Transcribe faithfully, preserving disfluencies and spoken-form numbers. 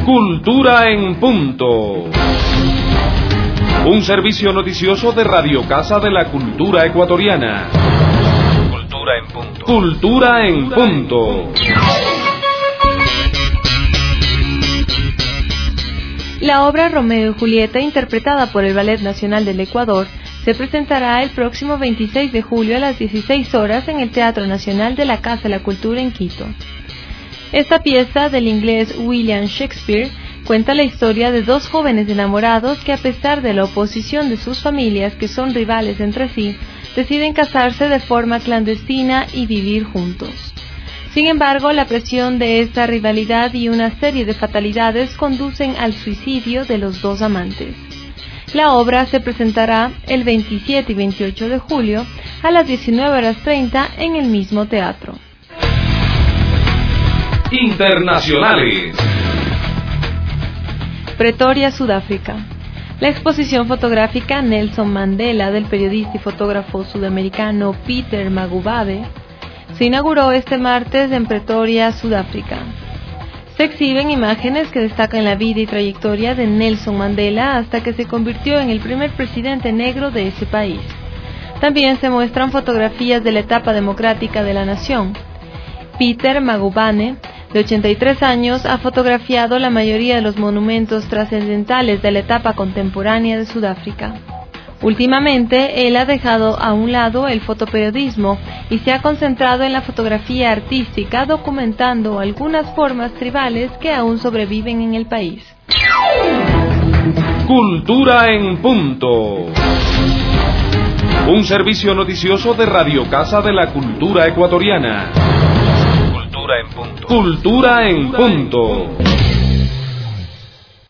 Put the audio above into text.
Cultura en Punto. Un servicio noticioso de Radio Casa de la Cultura Ecuatoriana. Cultura en Punto. Cultura en Punto. La obra Romeo y Julieta, interpretada por el Ballet Nacional del Ecuador, se presentará el próximo veintiséis de julio a las dieciséis horas en el Teatro Nacional de la Casa de la Cultura en Quito. Esta pieza, del inglés William Shakespeare, cuenta la historia de dos jóvenes enamorados que, a pesar de la oposición de sus familias, que son rivales entre sí, deciden casarse de forma clandestina y vivir juntos. Sin embargo, la presión de esta rivalidad y una serie de fatalidades conducen al suicidio de los dos amantes. La obra se presentará el veintisiete y veintiocho de julio a las diecinueve horas treinta en el mismo teatro. Internacionales. Pretoria, Sudáfrica. La exposición fotográfica Nelson Mandela del periodista y fotógrafo sudamericano Peter Magubane se inauguró este martes en Pretoria, Sudáfrica. Se exhiben imágenes que destacan la vida y trayectoria de Nelson Mandela hasta que se convirtió en el primer presidente negro de ese país. También se muestran fotografías de la etapa democrática de la nación. Peter Magubane, de ochenta y tres años, ha fotografiado la mayoría de los monumentos trascendentales de la etapa contemporánea de Sudáfrica. Últimamente, él ha dejado a un lado el fotoperiodismo y se ha concentrado en la fotografía artística, documentando algunas formas tribales que aún sobreviven en el país. Cultura en Punto. Un servicio noticioso de Radio Casa de la Cultura Ecuatoriana. Cultura en Punto. Cultura en Punto.